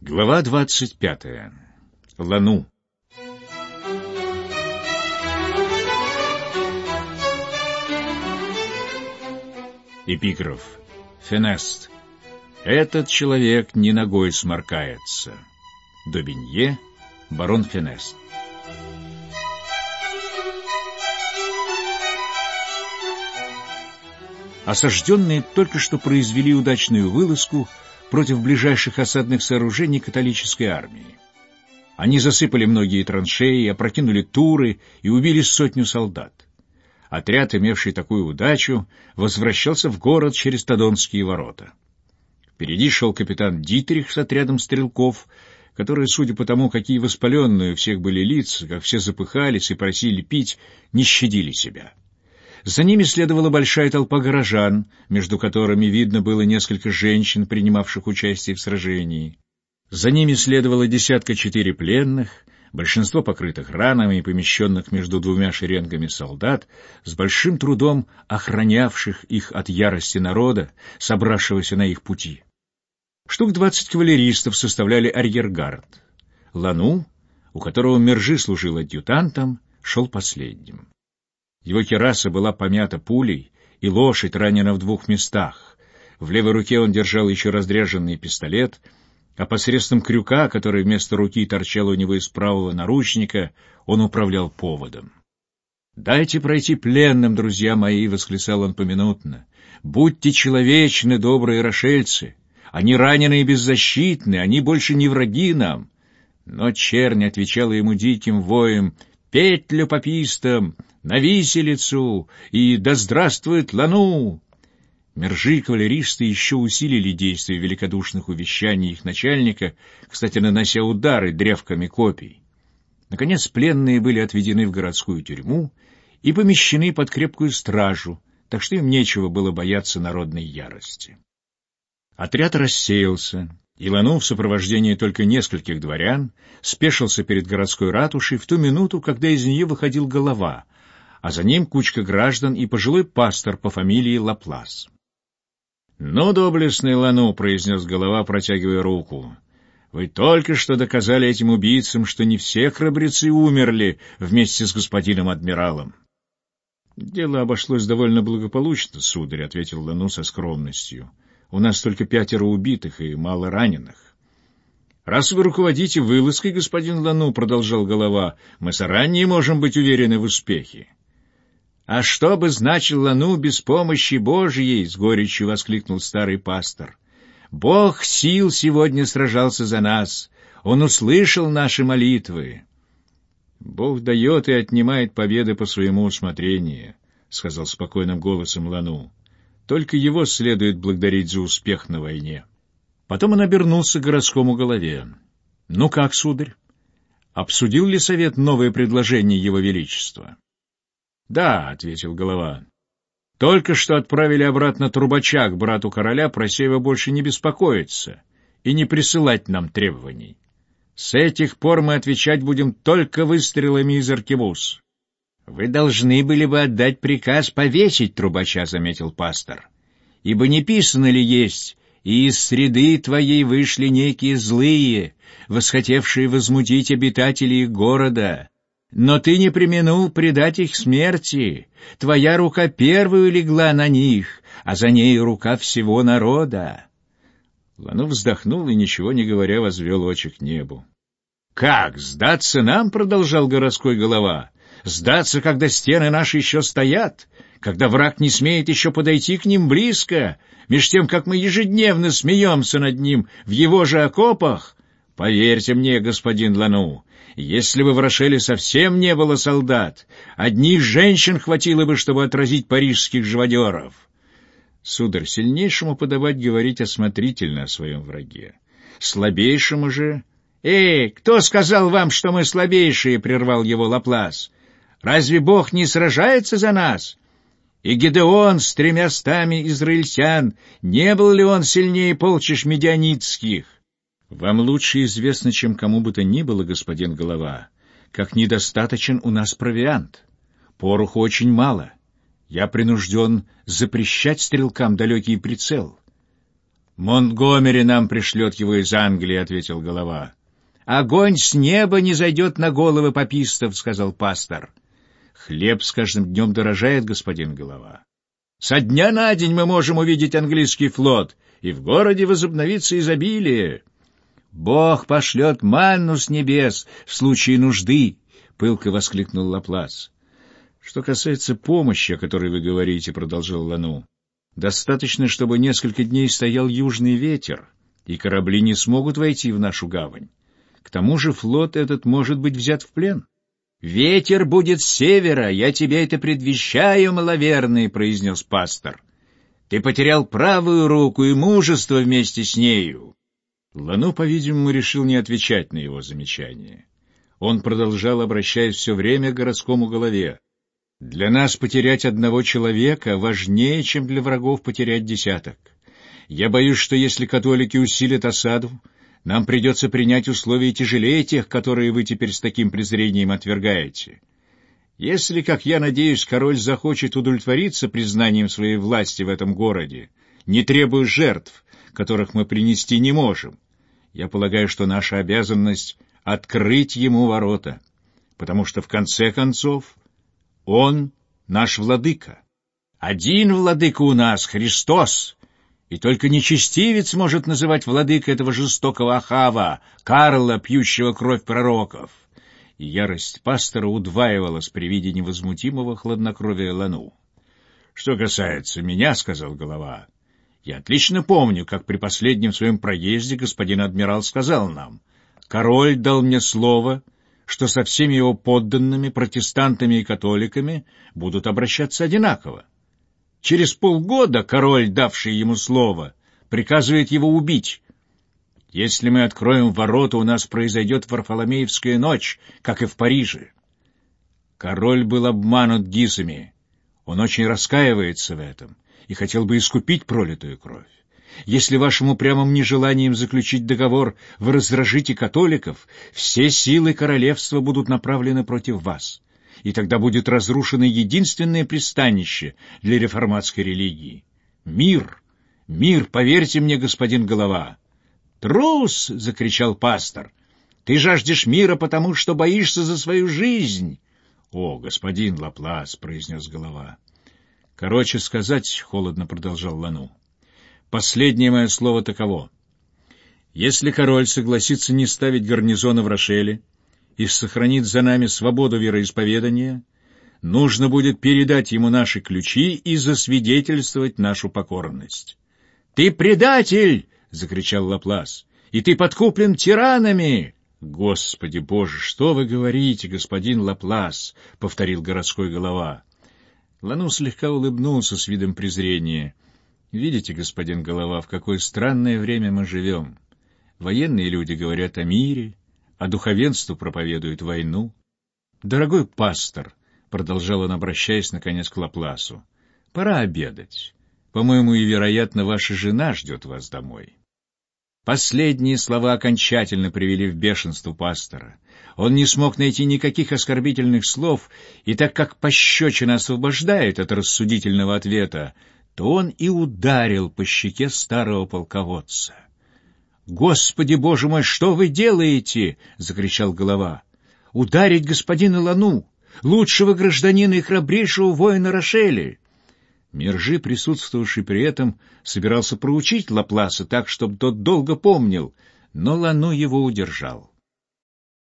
Глава 25. Лану. Эпиграф. Фенест. Этот человек ни ногой сморкается. Добинье, барон Фенест. Осажденные только что произвели удачную вылазку против ближайших осадных сооружений католической армии. Они засыпали многие траншеи, опрокинули туры и убили 100 солдат. Отряд, имевший такую удачу, возвращался в город через Тодонские ворота. Впереди шел капитан Дитрих с отрядом стрелков, которые, судя по тому, какие воспаленные у всех были лица, как все запыхались и просили пить, не щадили себя. За ними следовала большая толпа горожан, между которыми видно было несколько женщин, принимавших участие в сражении. За ними следовало 4 пленных, большинство покрытых ранами и помещенных между 2 шеренгами солдат, с большим трудом охранявших их от ярости народа, собравшегося на их пути. Штук 20 кавалеристов составляли арьергард. Лану, у которого Мержи служил адъютантом, шел последним. Его кираса была помята пулей, и лошадь ранена в 2 местах. В левой руке он держал еще разряженный пистолет, а посредством крюка, который вместо руки торчал у него из правого наручника, он управлял поводом. «Дайте пройти пленным, друзья мои!» — восклицал он поминутно. «Будьте человечны, добрые рошельцы! Они ранены и беззащитны, они больше не враги нам!» Но чернь отвечала ему диким воем: «Петлю попистам! На виселицу! И да здравствует Лану!» Мержи и кавалеристы еще усилили действие великодушных увещаний их начальника, кстати, нанося удары древками копий. Наконец пленные были отведены в городскую тюрьму и помещены под крепкую стражу, так что им нечего было бояться народной ярости. Отряд рассеялся, и Лану в сопровождении только нескольких дворян спешился перед городской ратушей в ту минуту, когда из нее выходил голова, а за ним кучка граждан и пожилой пастор по фамилии Лаплас. «Ну, доблестный Лану», — произнес голова, протягивая руку, — «вы только что доказали этим убийцам, что не все храбрецы умерли вместе с господином адмиралом». «Дело обошлось довольно благополучно, сударь», — ответил Лану со скромностью. «У нас только 5 убитых и мало раненых». «Раз вы руководите вылазкой, господин Лану», — продолжал голова, — «мы заранее можем быть уверены в успехе». «А что бы значил Лану без помощи Божьей?» — с горечью воскликнул старый пастор. «Бог сил сегодня сражался за нас. Он услышал наши молитвы». «Бог дает и отнимает победы по своему усмотрению», — сказал спокойным голосом Лану. «Только его следует благодарить за успех на войне». Потом он обернулся к городскому голове. «Ну как, сударь? Обсудил ли совет новые предложения его величества?» «Да», — ответил голова. «Только что отправили обратно трубача к брату короля, прося его больше не беспокоиться и не присылать нам требований. С этих пор мы отвечать будем только выстрелами из аркебуз». «Вы должны были бы отдать приказ повесить трубача», — заметил пастор. «Ибо не писано ли есть: и из среды твоей вышли некие злые, восхотевшие возмутить обитателей города. Но ты не преминул предать их смерти. Твоя рука первую легла на них, а за ней рука всего народа». Лану вздохнул и, ничего не говоря, возвел очи к небу. «Как, сдаться нам?» — продолжал городской голова. «Сдаться, когда стены наши еще стоят, когда враг не смеет еще подойти к ним близко, меж тем, как мы ежедневно смеемся над ним в его же окопах? Поверьте мне, господин Лану, если бы в Рошеле совсем не было солдат, одних женщин хватило бы, чтобы отразить парижских живодеров». Сударь, сильнейшему подавать говорить осмотрительно о своем враге. Слабейшему же... «Эй, кто сказал вам, что мы слабейшие?» — прервал его Лаплас. «Разве Бог не сражается за нас? И Гедеон с 300 израильтян, не был ли он сильнее полчищ медианитских?» «Вам лучше известно, чем кому бы то ни было, господин голова, как недостаточен у нас провиант. Пороху очень мало. Я принужден запрещать стрелкам далекий прицел. «Монтгомери нам пришлет его из Англии», — ответил Голова. «Огонь с неба не зайдет на головы папистов», — сказал пастор. «Хлеб с каждым днем дорожает, господин Голова. Со дня на день мы можем увидеть английский флот, и в городе возобновится изобилие. Бог пошлет манну с небес в случае нужды», — пылко воскликнул Лаплас. «Что касается помощи, о которой вы говорите», — продолжал Лану, — «достаточно, чтобы несколько дней стоял южный ветер, и корабли не смогут войти в нашу гавань. К тому же флот этот может быть взят в плен». «Ветер будет с севера, я тебе это предвещаю, маловерный», — произнес пастор. «Ты потерял правую руку и мужество вместе с нею». Лану, по-видимому, решил не отвечать на его замечание. Он продолжал, обращаясь все время к городскому Голове. «Для нас потерять одного человека важнее, чем для врагов потерять десяток. Я боюсь, что если католики усилят осаду, нам придется принять условия тяжелее тех, которые вы теперь с таким презрением отвергаете. Если, как я надеюсь, король захочет удовлетвориться признанием своей власти в этом городе, не требуя жертв, которых мы принести не можем, я полагаю, что наша обязанность — открыть ему ворота, потому что, в конце концов, он наш владыка. Один владыка у нас — Христос, и только нечестивец может называть владыкой этого жестокого Ахава, Карла, пьющего кровь пророков». И ярость пастора удваивалась при виде невозмутимого хладнокровия Лану. «Что касается меня, — сказал Голова, — я отлично помню, как при последнем своем проезде господин адмирал сказал нам: король дал мне слово, что со всеми его подданными, протестантами и католиками, будут обращаться одинаково. Через полгода король, давший ему слово, приказывает его убить. Если мы откроем ворота, у нас произойдет Варфоломеевская ночь, как и в Париже». Король был обманут гизами. Он очень раскаивается в этом и хотел бы искупить пролитую кровь. Если вашим упрямым нежеланием заключить договор вы раздражите католиков, все силы королевства будут направлены против вас, и тогда будет разрушено единственное пристанище для реформатской религии. Мир, мир, поверьте мне, господин Голова. «Трус!» — закричал пастор. «Ты жаждешь мира, потому что боишься за свою жизнь». «О, господин Лаплас!» — произнес Голова. «Короче сказать, — холодно продолжал Лану, — последнее мое слово таково. Если король согласится не ставить гарнизона в Рошеле и сохранит за нами свободу вероисповедания, нужно будет передать ему наши ключи и засвидетельствовать нашу покорность». «Ты предатель!» — закричал Лаплас. «И ты подкуплен тиранами!» «Господи Боже, что вы говорите, господин Лаплас?» — повторил городской Голова. Лану слегка улыбнулся с видом презрения. «Видите, господин Голова, в какое странное время мы живем. Военные люди говорят о мире, а духовенство проповедует войну». «Дорогой пастор», — продолжал он, обращаясь наконец к Лапласу, — «пора обедать. По-моему, и, вероятно, ваша жена ждет вас домой». Последние слова окончательно привели в бешенство пастора. Он не смог найти никаких оскорбительных слов, и так как пощечина освобождает от рассудительного ответа, то он и ударил по щеке старого полководца. «Господи, Боже мой, что вы делаете?» — закричал Голова. «Ударить господина Лану, лучшего гражданина и храбрейшего воина Рошели!» Мержи, присутствовавший при этом, собирался проучить Лапласа так, чтобы тот долго помнил, но Лану его удержал.